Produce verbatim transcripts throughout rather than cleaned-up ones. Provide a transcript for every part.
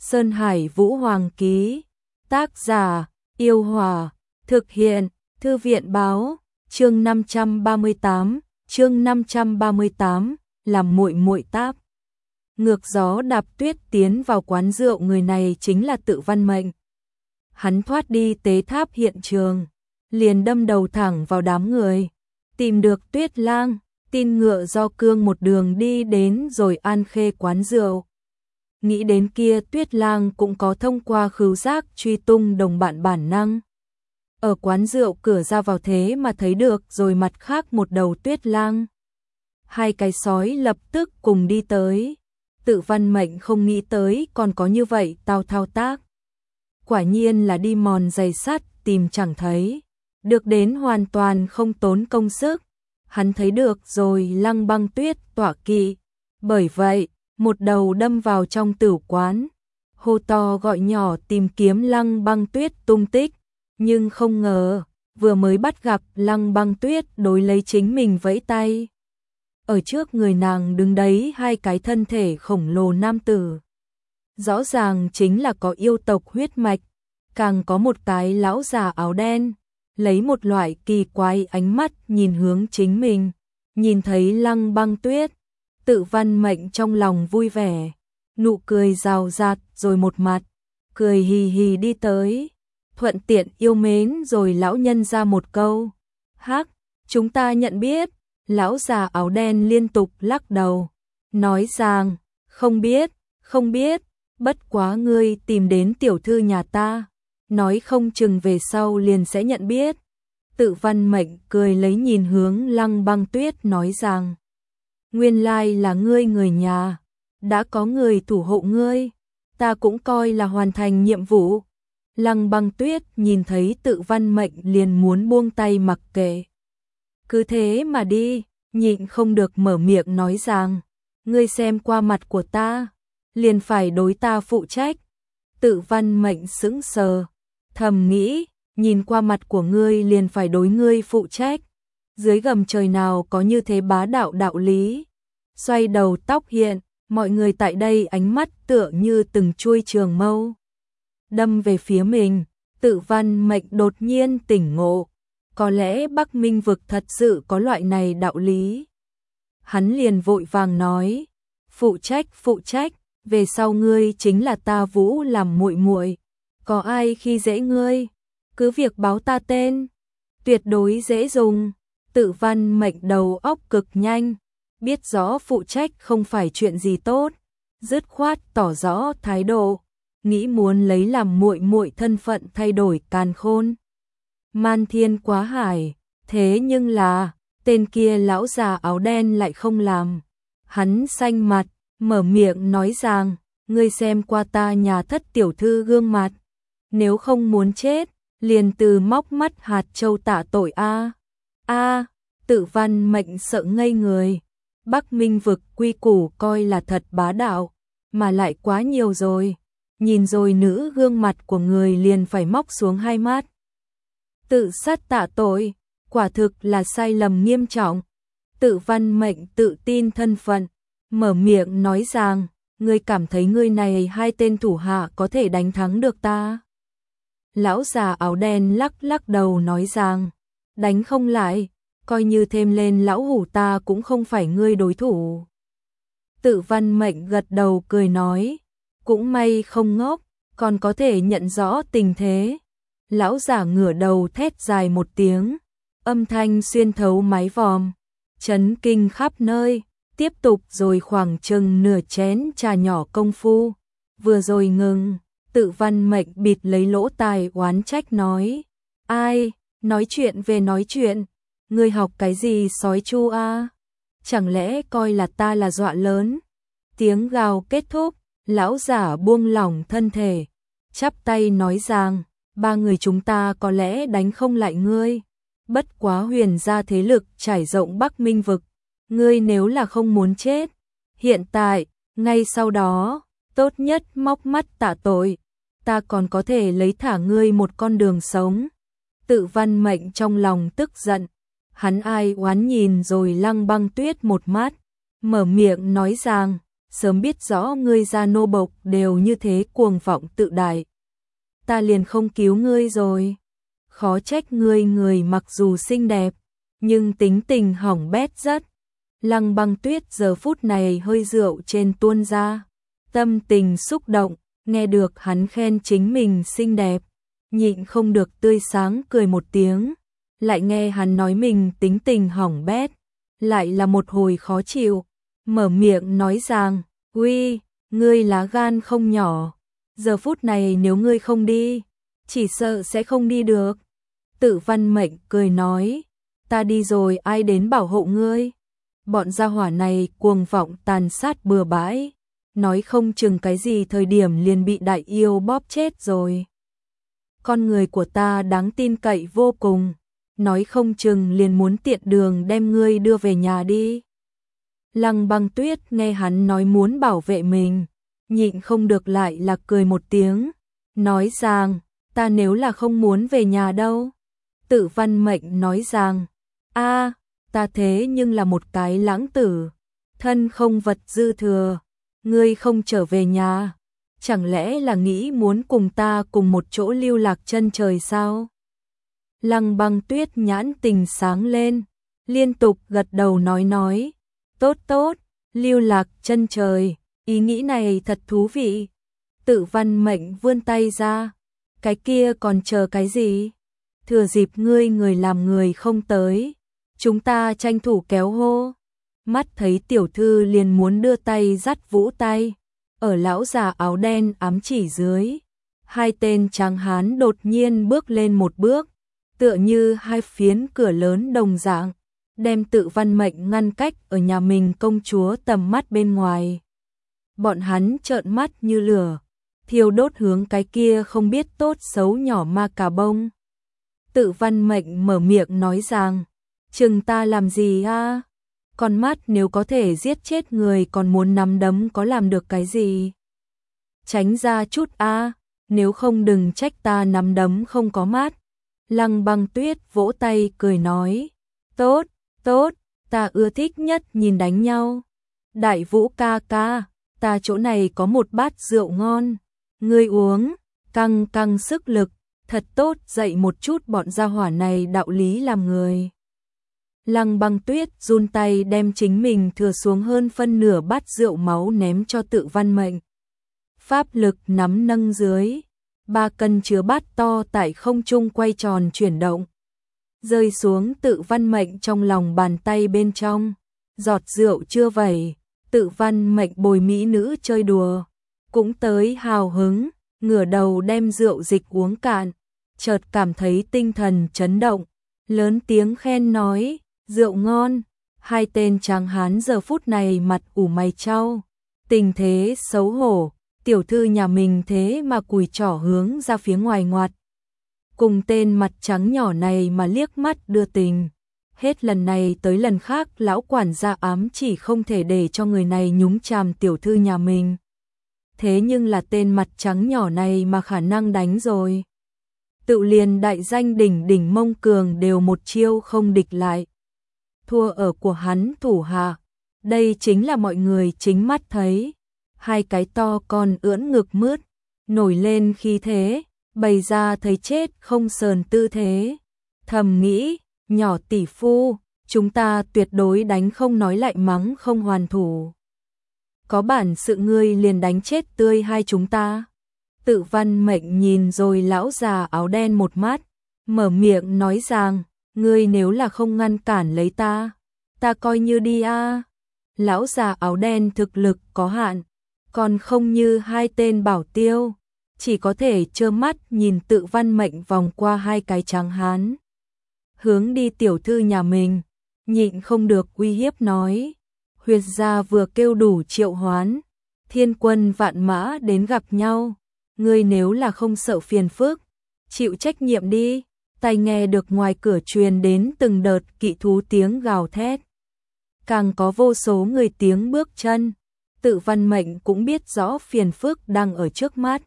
Sơn Hải Vũ Hoàng ký. Tác giả: Yêu Hòa. Thực hiện: Thư viện báo. Chương năm trăm ba mươi tám, chương năm trăm ba mươi tám, làm muội muội táp. Ngược gió đạp tuyết tiến vào quán rượu, người này chính là Tự Văn Mệnh. Hắn thoát đi tế tháp hiện trường, liền đâm đầu thẳng vào đám người, tìm được Tuyết Lang, tin ngựa do cương một đường đi đến rồi An Khê quán rượu. Nghĩ đến kia Tuyết Lang cũng có thông qua khứu giác truy tung đồng bạn bản năng. Ở quán rượu cửa ra vào thế mà thấy được rồi, mặt khác một đầu Tuyết Lang. Hai cái sói lập tức cùng đi tới. Tự Văn Mệnh không nghĩ tới còn có như vậy tao thao tác. Quả nhiên là đi mòn giày sắt tìm chẳng thấy, được đến hoàn toàn không tốn công sức. Hắn thấy được rồi Lăng Băng Tuyết tọa kỵ, bởi vậy một đầu đâm vào trong tử quán, hô to gọi nhỏ tìm kiếm Lăng Băng Tuyết tung tích, nhưng không ngờ vừa mới bắt gặp Lăng Băng Tuyết đối lấy chính mình vẫy tay. Ở trước người nàng đứng đấy hai cái thân thể khổng lồ nam tử, rõ ràng chính là có yêu tộc huyết mạch, càng có một cái lão già áo đen, lấy một loại kỳ quái ánh mắt nhìn hướng chính mình. Nhìn thấy Lăng Băng Tuyết, Tự Văn Mệnh trong lòng vui vẻ, nụ cười rào rạt rồi một mặt cười hì hì đi tới, thuận tiện yêu mến rồi lão nhân ra một câu: "Hắc, chúng ta nhận biết." Lão già áo đen liên tục lắc đầu, nói rằng: "Không biết, không biết, bất quá ngươi tìm đến tiểu thư nhà ta, nói không chừng về sau liền sẽ nhận biết." Tự Văn Mệnh cười lấy nhìn hướng Lăng Băng Tuyết nói rằng: "Nguyên lai là ngươi người nhà, đã có người thủ hộ ngươi, ta cũng coi là hoàn thành nhiệm vụ." Lăng Băng Tuyết nhìn thấy Tự Văn Mệnh liền muốn buông tay mặc kệ. Cứ thế mà đi, nhịn không được mở miệng nói rằng: "Ngươi xem qua mặt của ta, liền phải đối ta phụ trách." Tự Văn Mệnh sững sờ, thầm nghĩ, nhìn qua mặt của ngươi liền phải đối ngươi phụ trách, dưới gầm trời nào có như thế bá đạo đạo lý. Xoay đầu tóc hiện, mọi người tại đây ánh mắt tựa như từng chuôi trường mâu đâm về phía mình. Tự Văn Mệnh đột nhiên tỉnh ngộ, có lẽ Bắc Minh vực thật sự có loại này đạo lý. Hắn liền vội vàng nói: "Phụ trách, phụ trách, về sau ngươi chính là ta Vũ làm muội muội, có ai khi dễ ngươi, cứ việc báo ta tên, tuyệt đối dễ dùng." Tự Văn Mệnh đầu óc cực nhanh, biết rõ phụ trách không phải chuyện gì tốt, dứt khoát tỏ rõ thái độ, nghĩ muốn lấy làm muội muội thân phận thay đổi càn khôn man thiên quá hải. Thế nhưng là tên kia lão già áo đen lại không làm. Hắn xanh mặt, mở miệng nói rằng: "Ngươi xem qua ta nhà thất tiểu thư gương mặt, nếu không muốn chết, liền từ móc mắt hạt châu tạ tội a." A, Tự Văn Mệnh sợ ngây người. Bắc Minh vực quy củ coi là thật bá đạo, mà lại quá nhiều rồi. Nhìn rồi nữ gương mặt của người liền phải móc xuống hai mắt. Tự sát tạ tội, quả thực là sai lầm nghiêm trọng. Tự Văn Mệnh tự tin thân phận, mở miệng nói rằng: "Ngươi cảm thấy ngươi này hai tên thủ hạ có thể đánh thắng được ta?" Lão già áo đen lắc lắc đầu nói rằng: "Đánh không lại, coi như thêm lên lão hủ ta cũng không phải ngươi đối thủ." Tự Văn Mệnh gật đầu cười nói: "Cũng may không ngốc, còn có thể nhận rõ tình thế." Lão giả ngửa đầu thét dài một tiếng, âm thanh xuyên thấu mái vòm, chấn kinh khắp nơi. Tiếp tục rồi khoảng chừng nửa chén trà nhỏ công phu, vừa rồi ngừng. Tự Văn Mệnh bịt lấy lỗ tai oán trách nói: "Ai, nói chuyện về nói chuyện, ngươi học cái gì sói chu a? Chẳng lẽ coi là ta là dọa lớn?" Tiếng gào kết thúc, lão giả buông lỏng thân thể, chắp tay nói rằng: "Ba người chúng ta có lẽ đánh không lại ngươi, bất quá Huyền gia thế lực trải rộng Bắc Minh vực, ngươi nếu là không muốn chết, hiện tại, ngay sau đó, tốt nhất móc mắt tạ tội, ta còn có thể lấy thả ngươi một con đường sống." Tự Văn Mệnh trong lòng tức giận, hắn ai oán nhìn rồi Lăng Băng Tuyết một mắt, mở miệng nói rằng: sớm biết rõ ngươi gia nô bộc đều như thế cuồng vọng tự đại. Ta liền không cứu ngươi rồi. Khó trách ngươi người mặc dù xinh đẹp, nhưng tính tình hỏng bét rất. Lăng Băng Tuyết giờ phút này hơi rượu trên tuôn ra, tâm tình xúc động, nghe được hắn khen chính mình xinh đẹp, nhịn không được tươi sáng cười một tiếng, lại nghe hắn nói mình tính tình hỏng bét, lại là một hồi khó chịu, mở miệng nói rằng, uy, ngươi lá gan không nhỏ, giờ phút này nếu ngươi không đi, chỉ sợ sẽ không đi được. Tự Văn Mệnh cười nói, ta đi rồi ai đến bảo hộ ngươi? Bọn gia hỏa này cuồng vọng tàn sát bừa bãi, nói không chừng cái gì thời điểm liền bị đại yêu bóp chết rồi. Con người của ta đáng tin cậy vô cùng, nói không chừng liền muốn tiện đường đem ngươi đưa về nhà đi. Lăng Băng Tuyết nghe hắn nói muốn bảo vệ mình, nhịn không được lại là cười một tiếng, nói rằng, ta nếu là không muốn về nhà đâu. Tự Văn Mệnh nói rằng, a, ta thế nhưng là một cái lãng tử, thân không vật dư thừa, ngươi không trở về nhà, chẳng lẽ là nghĩ muốn cùng ta cùng một chỗ lưu lạc chân trời sao? Lăng Băng Tuyết nhãn tình sáng lên, liên tục gật đầu nói nói, tốt tốt, lưu lạc chân trời, ý nghĩ này thật thú vị. Tự Văn Mệnh vươn tay ra, cái kia còn chờ cái gì? Thừa dịp ngươi người làm người không tới, chúng ta tranh thủ kéo hô. Mắt thấy tiểu thư liền muốn đưa tay dắt Vũ tay, ở lão già áo đen ám chỉ dưới, hai tên tráng hán đột nhiên bước lên một bước, tựa như hai phiến cửa lớn đồng dạng, đem Tự Văn Mệnh ngăn cách ở nhà mình công chúa tầm mắt bên ngoài. Bọn hắn trợn mắt như lửa, thiêu đốt hướng cái kia không biết tốt xấu nhỏ ma cà bông. Tự Văn Mệnh mở miệng nói rằng, chừng ta làm gì a? Con mắt nếu có thể giết chết người còn muốn nắm đấm có làm được cái gì? Tránh ra chút a, nếu không đừng trách ta nắm đấm không có mắt. Lăng Băng Tuyết vỗ tay cười nói, tốt, tốt, ta ưa thích nhất nhìn đánh nhau. Đại Vũ ca ca, ta chỗ này có một bát rượu ngon, ngươi uống, căng căng sức lực, thật tốt dạy một chút bọn gia hỏa này đạo lý làm người. Lăng Băng Tuyết run tay đem chính mình thừa xuống hơn phân nửa bát rượu máu ném cho Tự Văn Mệnh. Pháp lực nắm nâng dưới, ba cân chứa bát to tại không trung quay tròn chuyển động, rơi xuống Tự Văn Mệnh trong lòng bàn tay bên trong, giọt rượu chưa vẩy, Tự Văn Mệnh bồi mỹ nữ chơi đùa, cũng tới hào hứng, ngửa đầu đem rượu dịch uống cạn, chợt cảm thấy tinh thần chấn động, lớn tiếng khen nói, rượu ngon. Hai tên tráng hán giờ phút này mặt ủ mày chau, tình thế xấu hổ, tiểu thư nhà mình thế mà cùi trỏ hướng ra phía ngoài ngoặt. Cùng tên mặt trắng nhỏ này mà liếc mắt đưa tình. Hết lần này tới lần khác lão quản gia ám chỉ không thể để cho người này nhúng chàm tiểu thư nhà mình. Thế nhưng là tên mặt trắng nhỏ này mà khả năng đánh rồi. Tự liền đại danh đỉnh đỉnh Mông Cường đều một chiêu không địch lại. Thua ở của hắn thủ hạ, đây chính là mọi người chính mắt thấy. Hai cái to con ưỡn ngực mướt, nổi lên khi thế, bày ra thấy chết không sờn tư thế. Thầm nghĩ, nhỏ tỷ phu, chúng ta tuyệt đối đánh không nói lại mắng không hoàn thủ. Có bản sự ngươi liền đánh chết tươi hai chúng ta. Tự Văn Mệnh nhìn rồi lão già áo đen một mắt, mở miệng nói rằng, ngươi nếu là không ngăn cản lấy ta, ta coi như đi a. Lão già áo đen thực lực có hạn, còn không như hai tên bảo tiêu, chỉ có thể trơ mắt nhìn Tự Văn Mệnh vòng qua hai cái tráng hán, hướng đi tiểu thư nhà mình, nhịn không được uy hiếp nói, huyệt gia vừa kêu đủ triệu hoán, thiên quân vạn mã đến gặp nhau, ngươi nếu là không sợ phiền phức, chịu trách nhiệm đi. Tai nghe được ngoài cửa truyền đến từng đợt kỵ thú tiếng gào thét, càng có vô số người tiếng bước chân. Tự Văn Mệnh cũng biết rõ phiền phức đang ở trước mắt.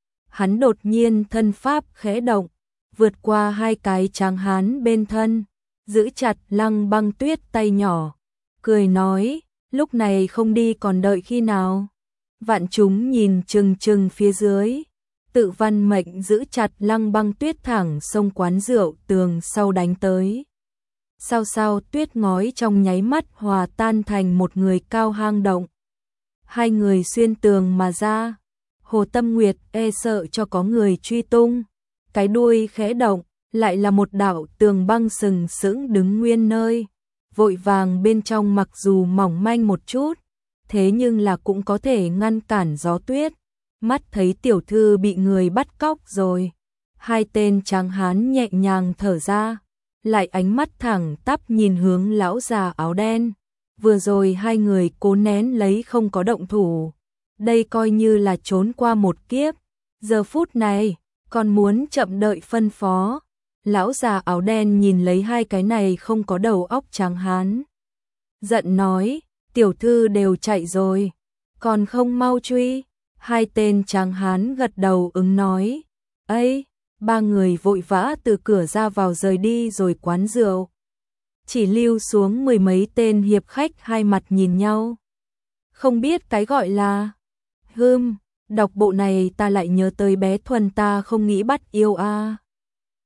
Hắn đột nhiên thân pháp khẽ động, vượt qua hai cái tráng hán bên thân, giữ chặt Lăng Băng Tuyết tay nhỏ, cười nói, lúc này không đi còn đợi khi nào? Vạn chúng nhìn chừng chừng phía dưới. Tự Văn Mệnh giữ chặt Lăng Băng Tuyết thẳng xông quán rượu tường sau đánh tới. Sao sao tuyết ngói trong nháy mắt hòa tan thành một người cao hang động. Hai người xuyên tường mà ra. Hồ Tâm Nguyệt e sợ cho có người truy tung. Cái đuôi khẽ động, lại là một đạo tường băng sừng sững đứng nguyên nơi. Vội vàng bên trong mặc dù mỏng manh một chút, thế nhưng là cũng có thể ngăn cản gió tuyết. Mắt thấy tiểu thư bị người bắt cóc rồi. Hai tên tráng hán nhẹ nhàng thở ra, lại ánh mắt thẳng tắp nhìn hướng lão già áo đen. Vừa rồi hai người cố nén lấy không có động thủ. Đây coi như là trốn qua một kiếp. Giờ phút này, còn muốn chậm đợi phân phó. Lão già áo đen nhìn lấy hai cái này không có đầu óc tráng hán. Giận nói, tiểu thư đều chạy rồi, còn không mau truy. Hai tên tráng hán gật đầu ứng nói. Ấy, ba người vội vã từ cửa ra vào rời đi rồi quán rượu. Chỉ lưu xuống mười mấy tên hiệp khách hai mặt nhìn nhau. Không biết cái gọi là hưm, đọc bộ này ta lại nhớ tới bé Thuần ta không nghĩ bắt yêu a. À.